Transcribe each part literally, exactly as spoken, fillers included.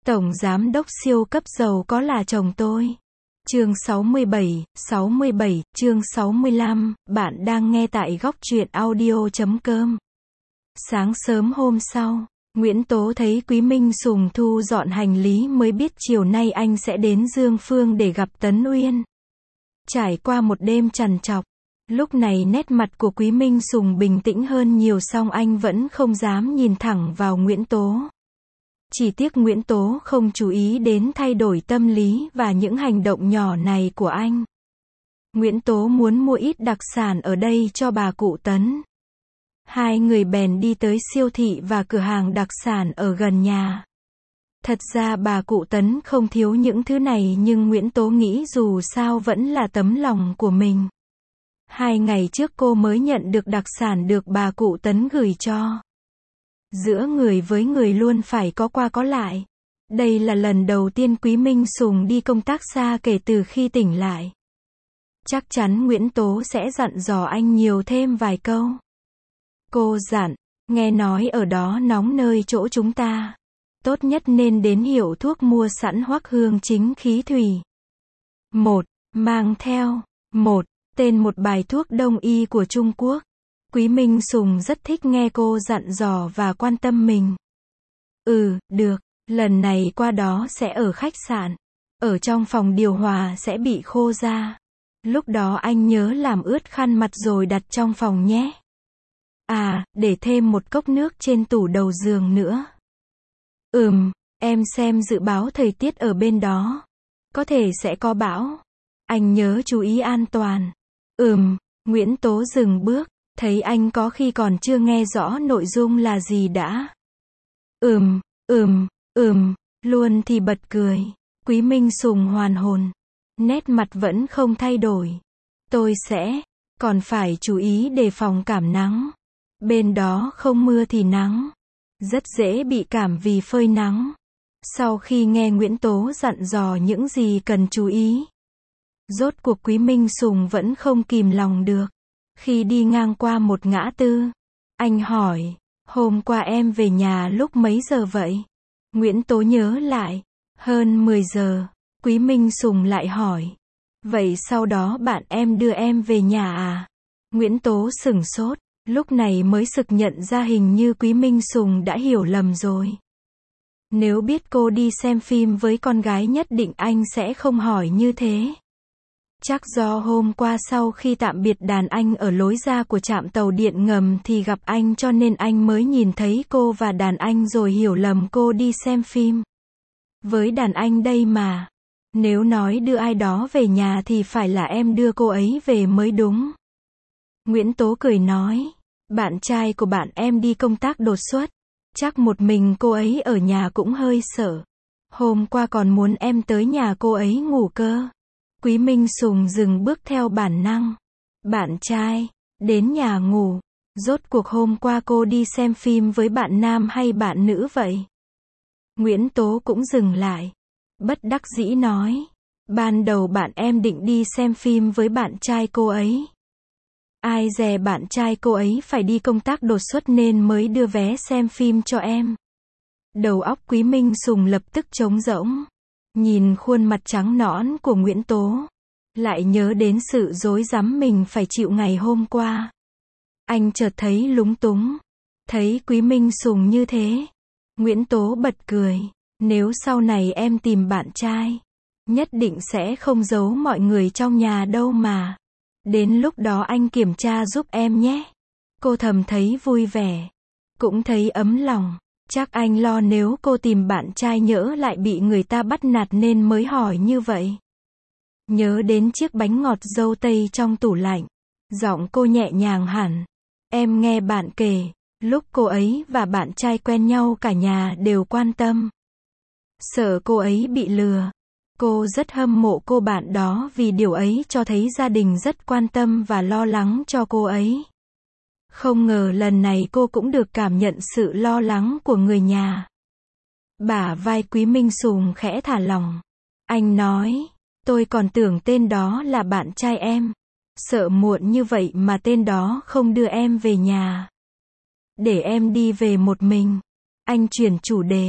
Tổng giám đốc siêu cấp giàu có là chồng tôi. Chương sáu mươi bảy, sáu mươi bảy, chương sáu mươi lăm, bạn đang nghe tại góc truyện audio chấm com. Sáng sớm hôm sau, Nguyễn Tố thấy Quý Minh Sùng thu dọn hành lý mới biết chiều nay anh sẽ đến Dương Phương để gặp Tấn Uyên. Trải qua một đêm trằn trọc, lúc này nét mặt của Quý Minh Sùng bình tĩnh hơn nhiều, song anh vẫn không dám nhìn thẳng vào Nguyễn Tố. Chỉ tiếc Nguyễn Tố không chú ý đến thay đổi tâm lý và những hành động nhỏ này của anh. Nguyễn Tố muốn mua ít đặc sản ở đây cho bà cụ Tấn. Hai người bèn đi tới siêu thị và cửa hàng đặc sản ở gần nhà. Thật ra bà cụ Tấn không thiếu những thứ này, nhưng Nguyễn Tố nghĩ dù sao vẫn là tấm lòng của mình. Hai ngày trước cô mới nhận được đặc sản được bà cụ Tấn gửi cho. Giữa người với người luôn phải có qua có lại. Đây là lần đầu tiên Quý Minh Sùng đi công tác xa kể từ khi tỉnh lại. Chắc chắn Nguyễn Tố sẽ dặn dò anh nhiều thêm vài câu. Cô dặn, nghe nói ở đó nóng nơi chỗ chúng ta. Tốt nhất nên đến hiệu thuốc mua sẵn Hoắc Hương Chính Khí Thủy. Một, mang theo. Một, tên một bài thuốc đông y của Trung Quốc. Quý Minh Sùng rất thích nghe cô dặn dò và quan tâm mình. Ừ, được, lần này qua đó sẽ ở khách sạn. Ở trong phòng điều hòa sẽ bị khô ra. Lúc đó anh nhớ làm ướt khăn mặt rồi đặt trong phòng nhé. À, để thêm một cốc nước trên tủ đầu giường nữa. Ừm, em xem dự báo thời tiết ở bên đó. Có thể sẽ có bão. Anh nhớ chú ý an toàn. Ừm, Nguyễn Tố dừng bước. Thấy anh có khi còn chưa nghe rõ nội dung là gì đã. Ừm, ừm, ừm, luôn thì bật cười. Quý Minh Sùng hoàn hồn. Nét mặt vẫn không thay đổi. Tôi sẽ, còn phải chú ý đề phòng cảm nắng. Bên đó không mưa thì nắng. Rất dễ bị cảm vì phơi nắng. Sau khi nghe Nguyễn Tố dặn dò những gì cần chú ý, rốt cuộc Quý Minh Sùng vẫn không kìm lòng được. Khi đi ngang qua một ngã tư, anh hỏi, hôm qua em về nhà lúc mấy giờ vậy? Nguyễn Tố nhớ lại, hơn mười giờ. Quý Minh Sùng lại hỏi, vậy sau đó bạn em đưa em về nhà à? Nguyễn Tố sửng sốt, lúc này mới sực nhận ra hình như Quý Minh Sùng đã hiểu lầm rồi. Nếu biết cô đi xem phim với con gái nhất định anh sẽ không hỏi như thế. Chắc do hôm qua sau khi tạm biệt đàn anh ở lối ra của trạm tàu điện ngầm thì gặp anh cho nên anh mới nhìn thấy cô và đàn anh rồi hiểu lầm cô đi xem phim với đàn anh đây mà. Nếu nói đưa ai đó về nhà thì phải là em đưa cô ấy về mới đúng. Nguyễn Tố cười nói, bạn trai của bạn em đi công tác đột xuất. Chắc một mình cô ấy ở nhà cũng hơi sợ. Hôm qua còn muốn em tới nhà cô ấy ngủ cơ. Quý Minh Sùng dừng bước theo bản năng. Bạn trai, đến nhà ngủ. Rốt cuộc hôm qua cô đi xem phim với bạn nam hay bạn nữ vậy? Nguyễn Tố cũng dừng lại. Bất đắc dĩ nói. Ban đầu bạn em định đi xem phim với bạn trai cô ấy. Ai dè bạn trai cô ấy phải đi công tác đột xuất nên mới đưa vé xem phim cho em. Đầu óc Quý Minh Sùng lập tức trống rỗng. Nhìn khuôn mặt trắng nõn của Nguyễn Tố, lại nhớ đến sự rối rắm mình phải chịu ngày hôm qua. Anh chợt thấy lúng túng. Thấy Quý Minh Sùng như thế, Nguyễn Tố bật cười. Nếu sau này em tìm bạn trai, nhất định sẽ không giấu mọi người trong nhà đâu mà. Đến lúc đó anh kiểm tra giúp em nhé. Cô thầm thấy vui vẻ, cũng thấy ấm lòng. Chắc anh lo nếu cô tìm bạn trai nhỡ lại bị người ta bắt nạt nên mới hỏi như vậy. Nhớ đến chiếc bánh ngọt dâu tây trong tủ lạnh, giọng cô nhẹ nhàng hẳn. Em nghe bạn kể, lúc cô ấy và bạn trai quen nhau cả nhà đều quan tâm. Sợ cô ấy bị lừa. Cô rất hâm mộ cô bạn đó vì điều ấy cho thấy gia đình rất quan tâm và lo lắng cho cô ấy. Không ngờ lần này cô cũng được cảm nhận sự lo lắng của người nhà. Bả vai Quý Minh Sùng khẽ thả lỏng. Anh nói, tôi còn tưởng tên đó là bạn trai em. Sợ muộn như vậy mà tên đó không đưa em về nhà. Để em đi về một mình. Anh chuyển chủ đề.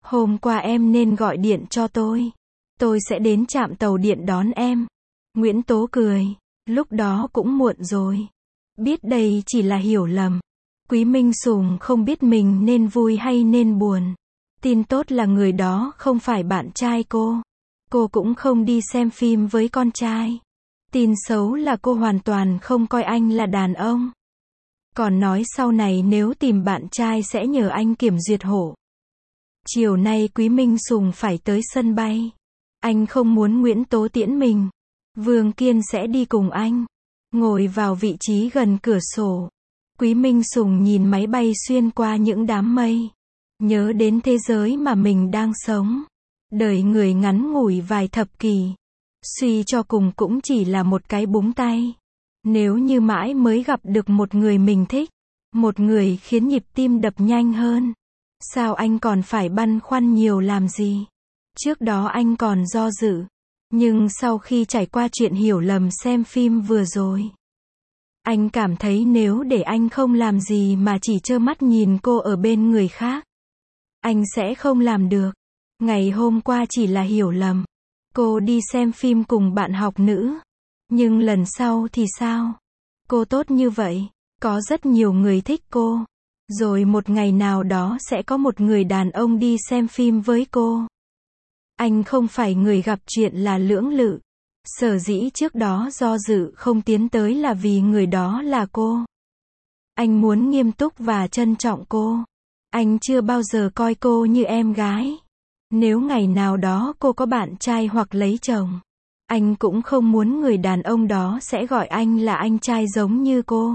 Hôm qua em nên gọi điện cho tôi. Tôi sẽ đến trạm tàu điện đón em. Nguyễn Tố cười. Lúc đó cũng muộn rồi. Biết đây chỉ là hiểu lầm. Quý Minh Sùng không biết mình nên vui hay nên buồn. Tin tốt là người đó không phải bạn trai cô. Cô cũng không đi xem phim với con trai. Tin xấu là cô hoàn toàn không coi anh là đàn ông. Còn nói sau này nếu tìm bạn trai sẽ nhờ anh kiểm duyệt hộ. Chiều nay Quý Minh Sùng phải tới sân bay. Anh không muốn Nguyễn Tố tiễn mình. Vương Kiên sẽ đi cùng anh. Ngồi vào vị trí gần cửa sổ. Quý Minh Sùng nhìn máy bay xuyên qua những đám mây. Nhớ đến thế giới mà mình đang sống. Đời người ngắn ngủi vài thập kỷ. Suy cho cùng cũng chỉ là một cái búng tay. Nếu như mãi mới gặp được một người mình thích. Một người khiến nhịp tim đập nhanh hơn. Sao anh còn phải băn khoăn nhiều làm gì? Trước đó anh còn do dự. Nhưng sau khi trải qua chuyện hiểu lầm xem phim vừa rồi. Anh cảm thấy nếu để anh không làm gì mà chỉ trơ mắt nhìn cô ở bên người khác. Anh sẽ không làm được. Ngày hôm qua chỉ là hiểu lầm. Cô đi xem phim cùng bạn học nữ. Nhưng lần sau thì sao? Cô tốt như vậy. Có rất nhiều người thích cô. Rồi một ngày nào đó sẽ có một người đàn ông đi xem phim với cô. Anh không phải người gặp chuyện là lưỡng lự. Sở dĩ trước đó do dự không tiến tới là vì người đó là cô. Anh muốn nghiêm túc và trân trọng cô. Anh chưa bao giờ coi cô như em gái. Nếu ngày nào đó cô có bạn trai hoặc lấy chồng, anh cũng không muốn người đàn ông đó sẽ gọi anh là anh trai giống như cô.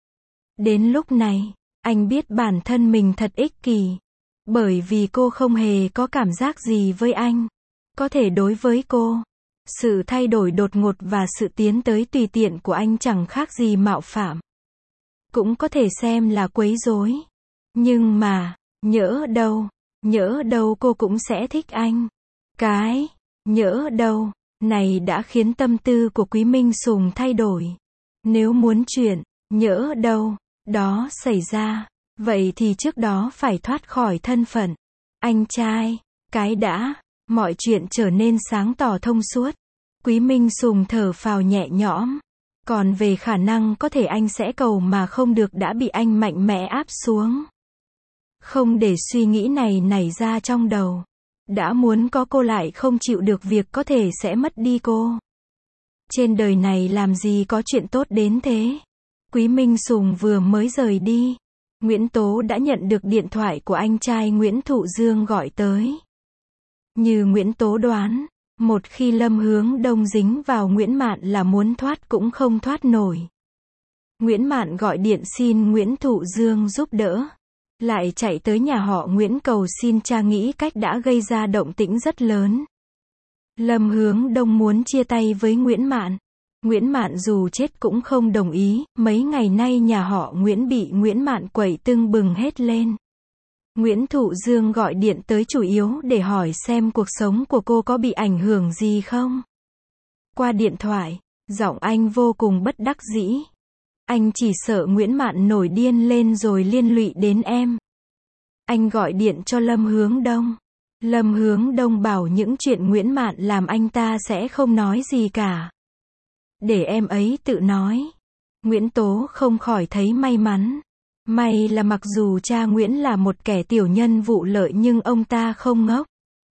Đến lúc này, anh biết bản thân mình thật ích kỷ. Bởi vì cô không hề có cảm giác gì với anh. Có thể đối với cô, sự thay đổi đột ngột và sự tiến tới tùy tiện của anh chẳng khác gì mạo phạm. Cũng có thể xem là quấy rối. Nhưng mà, nhỡ đâu, nhỡ đâu cô cũng sẽ thích anh. Cái, nhỡ đâu, này đã khiến tâm tư của Quý Minh Sùng thay đổi. Nếu muốn chuyện, nhỡ đâu, đó xảy ra, vậy thì trước đó phải thoát khỏi thân phận anh trai. Cái đã, mọi chuyện trở nên sáng tỏ thông suốt. Quý Minh Sùng thở phào nhẹ nhõm. Còn về khả năng có thể anh sẽ cầu mà không được đã bị anh mạnh mẽ áp xuống. Không để suy nghĩ này nảy ra trong đầu. Đã muốn có cô lại không chịu được việc có thể sẽ mất đi cô. Trên đời này làm gì có chuyện tốt đến thế. Quý Minh Sùng vừa mới rời đi. Nguyễn Tố đã nhận được điện thoại của anh trai Nguyễn Thụ Dương gọi tới. Như Nguyễn Tố đoán, một khi Lâm Hướng Đông dính vào Nguyễn Mạn là muốn thoát cũng không thoát nổi. Nguyễn Mạn gọi điện xin Nguyễn Thụ Dương giúp đỡ. Lại chạy tới nhà họ Nguyễn cầu xin cha nghĩ cách đã gây ra động tĩnh rất lớn. Lâm Hướng Đông muốn chia tay với Nguyễn Mạn. Nguyễn Mạn dù chết cũng không đồng ý. Mấy ngày nay nhà họ Nguyễn bị Nguyễn Mạn quậy tưng bừng hết lên. Nguyễn Thụ Dương gọi điện tới chủ yếu để hỏi xem cuộc sống của cô có bị ảnh hưởng gì không. Qua điện thoại, giọng anh vô cùng bất đắc dĩ. Anh chỉ sợ Nguyễn Mạn nổi điên lên rồi liên lụy đến em. Anh gọi điện cho Lâm Hướng Đông. Lâm Hướng Đông bảo những chuyện Nguyễn Mạn làm anh ta sẽ không nói gì cả. Để em ấy tự nói. Nguyễn Tố không khỏi thấy may mắn. May là mặc dù cha Nguyễn là một kẻ tiểu nhân vụ lợi nhưng ông ta không ngốc.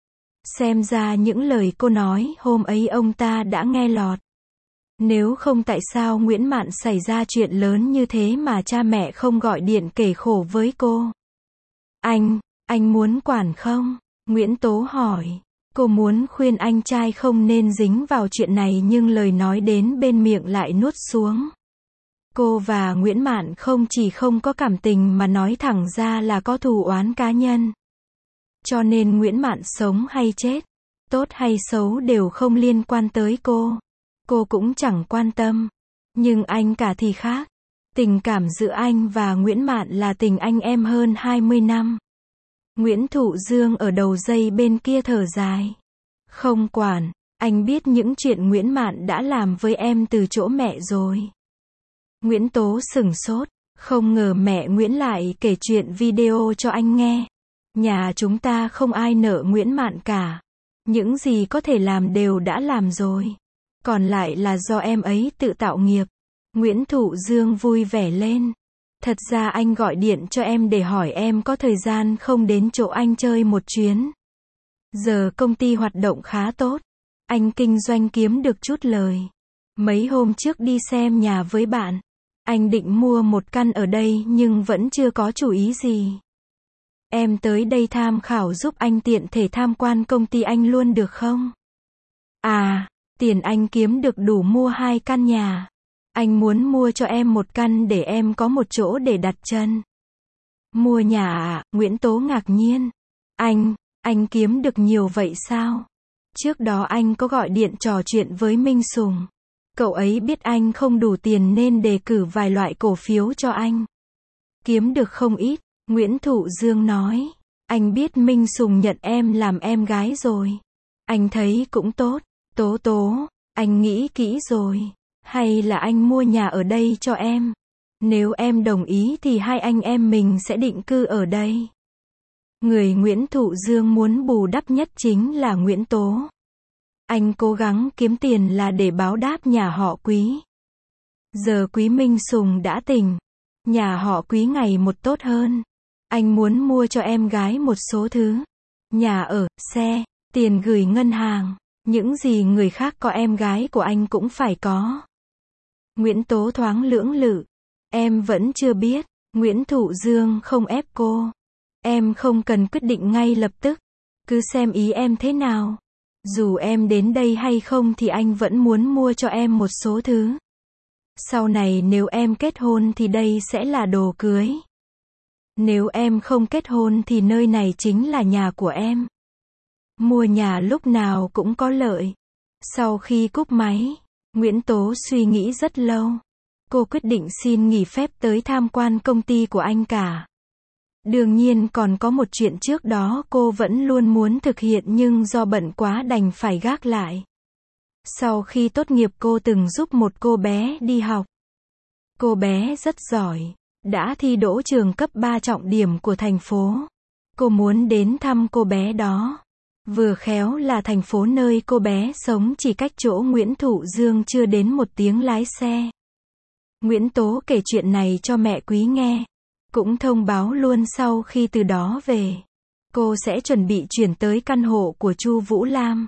Xem ra những lời cô nói hôm ấy ông ta đã nghe lọt. Nếu không tại sao Nguyễn Mạn xảy ra chuyện lớn như thế mà cha mẹ không gọi điện kể khổ với cô. Anh, anh muốn quản không? Nguyễn Tố hỏi. Cô muốn khuyên anh trai không nên dính vào chuyện này nhưng lời nói đến bên miệng lại nuốt xuống. Cô và Nguyễn Mạn không chỉ không có cảm tình mà nói thẳng ra là có thù oán cá nhân. Cho nên Nguyễn Mạn sống hay chết, tốt hay xấu đều không liên quan tới cô. Cô cũng chẳng quan tâm. Nhưng anh cả thì khác. Tình cảm giữa anh và Nguyễn Mạn là tình anh em hơn hai mươi năm. Nguyễn Thụ Dương ở đầu dây bên kia thở dài. Không quản, anh biết những chuyện Nguyễn Mạn đã làm với em từ chỗ mẹ rồi. Nguyễn Tố sửng sốt, không ngờ mẹ Nguyễn lại kể chuyện video cho anh nghe. Nhà chúng ta không ai nợ Nguyễn Mạn cả. Những gì có thể làm đều đã làm rồi. Còn lại là do em ấy tự tạo nghiệp. Nguyễn Thụ Dương vui vẻ lên. Thật ra anh gọi điện cho em để hỏi em có thời gian không đến chỗ anh chơi một chuyến. Giờ công ty hoạt động khá tốt. Anh kinh doanh kiếm được chút lời. Mấy hôm trước đi xem nhà với bạn. Anh định mua một căn ở đây nhưng vẫn chưa có chủ ý gì. Em tới đây tham khảo giúp anh tiện thể tham quan công ty anh luôn được không? À, tiền anh kiếm được đủ mua hai căn nhà. Anh muốn mua cho em một căn để em có một chỗ để đặt chân. Mua nhà à? Nguyễn Tố ngạc nhiên. Anh, anh kiếm được nhiều vậy sao? Trước đó anh có gọi điện trò chuyện với Minh Sùng. Cậu ấy biết anh không đủ tiền nên đề cử vài loại cổ phiếu cho anh. Kiếm được không ít, Nguyễn Thụ Dương nói. Anh biết Minh Sùng nhận em làm em gái rồi. Anh thấy cũng tốt. Tố Tố, anh nghĩ kỹ rồi. Hay là anh mua nhà ở đây cho em? Nếu em đồng ý thì hai anh em mình sẽ định cư ở đây. Người Nguyễn Thụ Dương muốn bù đắp nhất chính là Nguyễn Tố. Anh cố gắng kiếm tiền là để báo đáp nhà họ Quý. Giờ Quý Minh Sùng đã tỉnh. Nhà họ Quý ngày một tốt hơn. Anh muốn mua cho em gái một số thứ. Nhà ở, xe, tiền gửi ngân hàng. Những gì người khác có em gái của anh cũng phải có. Nguyễn Tố thoáng lưỡng lự. Em vẫn chưa biết. Nguyễn Thụ Dương không ép cô. Em không cần quyết định ngay lập tức. Cứ xem ý em thế nào. Dù em đến đây hay không thì anh vẫn muốn mua cho em một số thứ. Sau này nếu em kết hôn thì đây sẽ là đồ cưới. Nếu em không kết hôn thì nơi này chính là nhà của em. Mua nhà lúc nào cũng có lợi. Sau khi cúp máy, Nguyễn Tố suy nghĩ rất lâu. Cô quyết định xin nghỉ phép tới tham quan công ty của anh cả. Đương nhiên còn có một chuyện trước đó cô vẫn luôn muốn thực hiện nhưng do bận quá đành phải gác lại. Sau khi tốt nghiệp cô từng giúp một cô bé đi học. Cô bé rất giỏi, đã thi đỗ trường cấp ba trọng điểm của thành phố. Cô muốn đến thăm cô bé đó. Vừa khéo là thành phố nơi cô bé sống chỉ cách chỗ Nguyễn Thụ Dương chưa đến một tiếng lái xe. Nguyễn Tố kể chuyện này cho mẹ Quý nghe. Cũng thông báo luôn sau khi từ đó về. Cô sẽ chuẩn bị chuyển tới căn hộ của Chu Vũ Lam.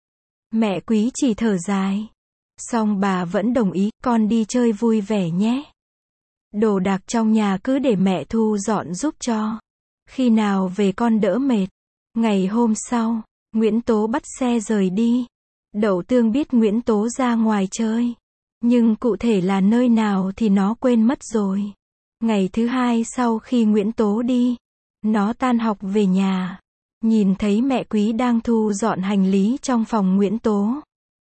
Mẹ Quý chỉ thở dài. Song bà vẫn đồng ý, con đi chơi vui vẻ nhé. Đồ đạc trong nhà cứ để mẹ thu dọn giúp cho. Khi nào về con đỡ mệt. Ngày hôm sau, Nguyễn Tố bắt xe rời đi. Đậu Tương biết Nguyễn Tố ra ngoài chơi. Nhưng cụ thể là nơi nào thì nó quên mất rồi. Ngày thứ hai sau khi Nguyễn Tố đi, nó tan học về nhà. Nhìn thấy mẹ Quý đang thu dọn hành lý trong phòng Nguyễn Tố.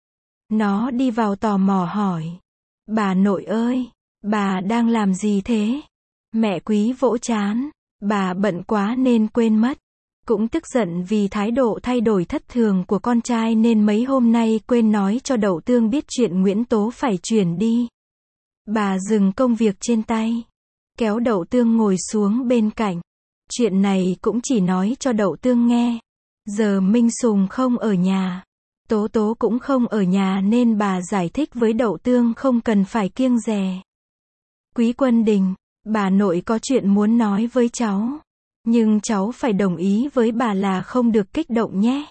Nó đi vào tò mò hỏi. Bà nội ơi, bà đang làm gì thế? Mẹ Quý vỗ trán. Bà bận quá nên quên mất. Cũng tức giận vì thái độ thay đổi thất thường của con trai nên mấy hôm nay quên nói cho Đậu Tương biết chuyện Nguyễn Tố phải chuyển đi. Bà dừng công việc trên tay. Kéo Đậu Tương ngồi xuống bên cạnh. Chuyện này cũng chỉ nói cho Đậu Tương nghe. Giờ Minh Sùng không ở nhà. Tố Tố cũng không ở nhà nên bà giải thích với Đậu Tương không cần phải kiêng dè. Quý Quân Đình, bà nội có chuyện muốn nói với cháu. Nhưng cháu phải đồng ý với bà là không được kích động nhé.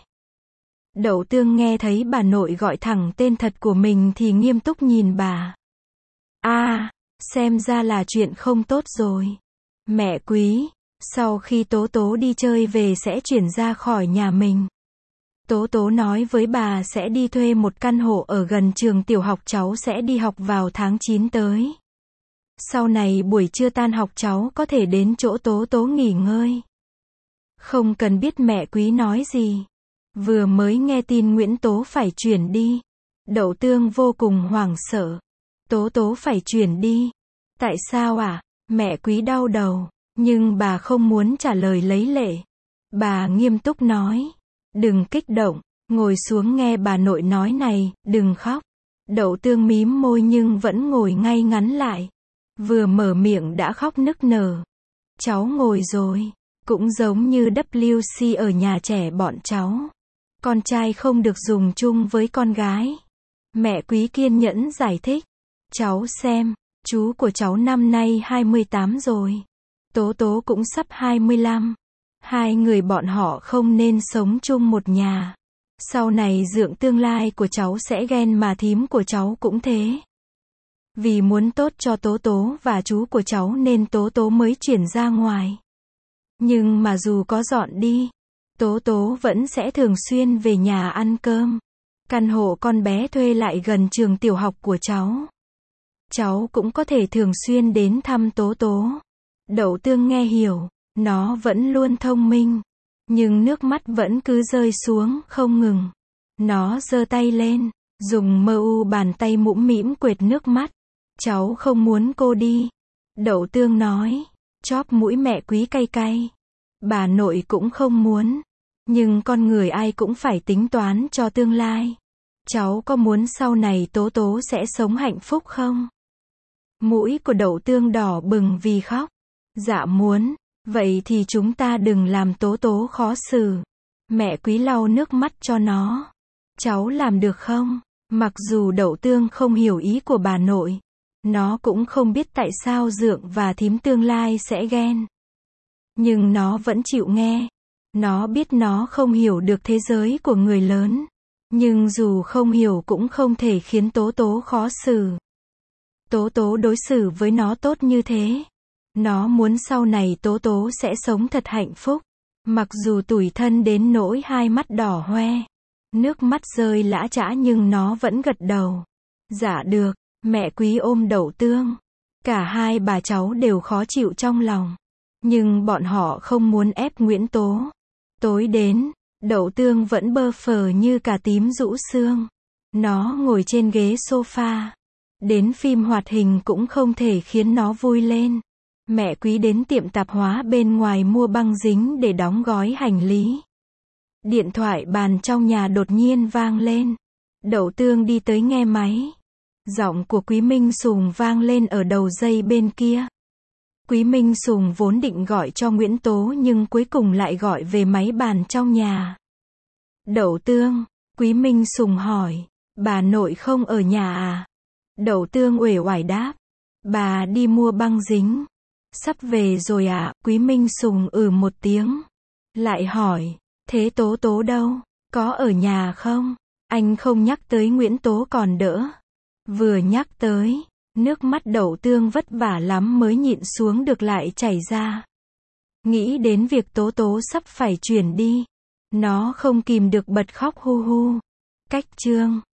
Đậu Tương nghe thấy bà nội gọi thẳng tên thật của mình thì nghiêm túc nhìn bà. À, xem ra là chuyện không tốt rồi. Mẹ Quý, sau khi Tố Tố đi chơi về sẽ chuyển ra khỏi nhà mình. Tố Tố nói với bà sẽ đi thuê một căn hộ ở gần trường tiểu học cháu sẽ đi học vào tháng chín tới. Sau này buổi trưa tan học cháu có thể đến chỗ Tố Tố nghỉ ngơi. Không cần biết mẹ Quý nói gì. Vừa mới nghe tin Nguyễn Tố phải chuyển đi. Đậu Tương vô cùng hoảng sợ. Tố Tố phải chuyển đi. Tại sao à? Mẹ Quý đau đầu. Nhưng bà không muốn trả lời lấy lệ. Bà nghiêm túc nói. Đừng kích động. Ngồi xuống nghe bà nội nói này, đừng khóc. Đậu Tương mím môi nhưng vẫn ngồi ngay ngắn lại. Vừa mở miệng đã khóc nức nở. Cháu ngồi rồi. Cũng giống như vê kép xê ở nhà trẻ bọn cháu. Con trai không được dùng chung với con gái. Mẹ Quý kiên nhẫn giải thích. Cháu xem, chú của cháu năm nay hai mươi tám rồi. Tố Tố cũng sắp hai mươi lăm. Hai người bọn họ không nên sống chung một nhà. Sau này dượng tương lai của cháu sẽ ghen mà thím của cháu cũng thế. Vì muốn tốt cho Tố Tố và chú của cháu nên Tố Tố mới chuyển ra ngoài. Nhưng mà dù có dọn đi, Tố Tố vẫn sẽ thường xuyên về nhà ăn cơm. Căn hộ con bé thuê lại gần trường tiểu học của cháu. Cháu cũng có thể thường xuyên đến thăm Tố Tố. Đậu Tương nghe hiểu, nó vẫn luôn thông minh. Nhưng nước mắt vẫn cứ rơi xuống không ngừng. Nó giơ tay lên, dùng mơ u bàn tay mũm mĩm quệt nước mắt. Cháu không muốn cô đi. Đậu Tương nói, chóp mũi mẹ Quý cay cay. Bà nội cũng không muốn. Nhưng con người ai cũng phải tính toán cho tương lai. Cháu có muốn sau này Tố Tố sẽ sống hạnh phúc không? Mũi của Đậu Tương đỏ bừng vì khóc. Dạ muốn. Vậy thì chúng ta đừng làm Tố Tố khó xử. Mẹ Quý lau nước mắt cho nó. Cháu làm được không? Mặc dù Đậu Tương không hiểu ý của bà nội. Nó cũng không biết tại sao dượng và thím tương lai sẽ ghen. Nhưng nó vẫn chịu nghe. Nó biết nó không hiểu được thế giới của người lớn. Nhưng dù không hiểu cũng không thể khiến Tố Tố khó xử. Tố Tố đối xử với nó tốt như thế. Nó muốn sau này Tố Tố sẽ sống thật hạnh phúc. Mặc dù tủi thân đến nỗi hai mắt đỏ hoe. Nước mắt rơi lã chã nhưng nó vẫn gật đầu. Dạ được. Mẹ Quý ôm Đậu Tương. Cả hai bà cháu đều khó chịu trong lòng. Nhưng bọn họ không muốn ép Nguyễn Tố. Tối đến, Đậu Tương vẫn bơ phờ như cà tím rũ xương. Nó ngồi trên ghế sofa. Đến phim hoạt hình cũng không thể khiến nó vui lên. Mẹ Quý đến tiệm tạp hóa bên ngoài mua băng dính để đóng gói hành lý. Điện thoại bàn trong nhà đột nhiên vang lên. Đậu Tương đi tới nghe máy. Giọng của Quý Minh Sùng vang lên ở đầu dây bên kia. Quý Minh Sùng vốn định gọi cho Nguyễn Tố nhưng cuối cùng lại gọi về máy bàn trong nhà. Đậu Tương, Quý Minh Sùng hỏi, bà nội không ở nhà à? Đậu Tương uể oải đáp, bà đi mua băng dính. Sắp về rồi ạ, à? Quý Minh Sùng ừ một tiếng. Lại hỏi, thế Tố Tố đâu? Có ở nhà không? Anh không nhắc tới Nguyễn Tố còn đỡ. Vừa nhắc tới, nước mắt Đậu Tương vất vả lắm mới nhịn xuống được lại chảy ra. Nghĩ đến việc Tố Tố sắp phải chuyển đi. Nó không kìm được bật khóc hu hu. Cách chương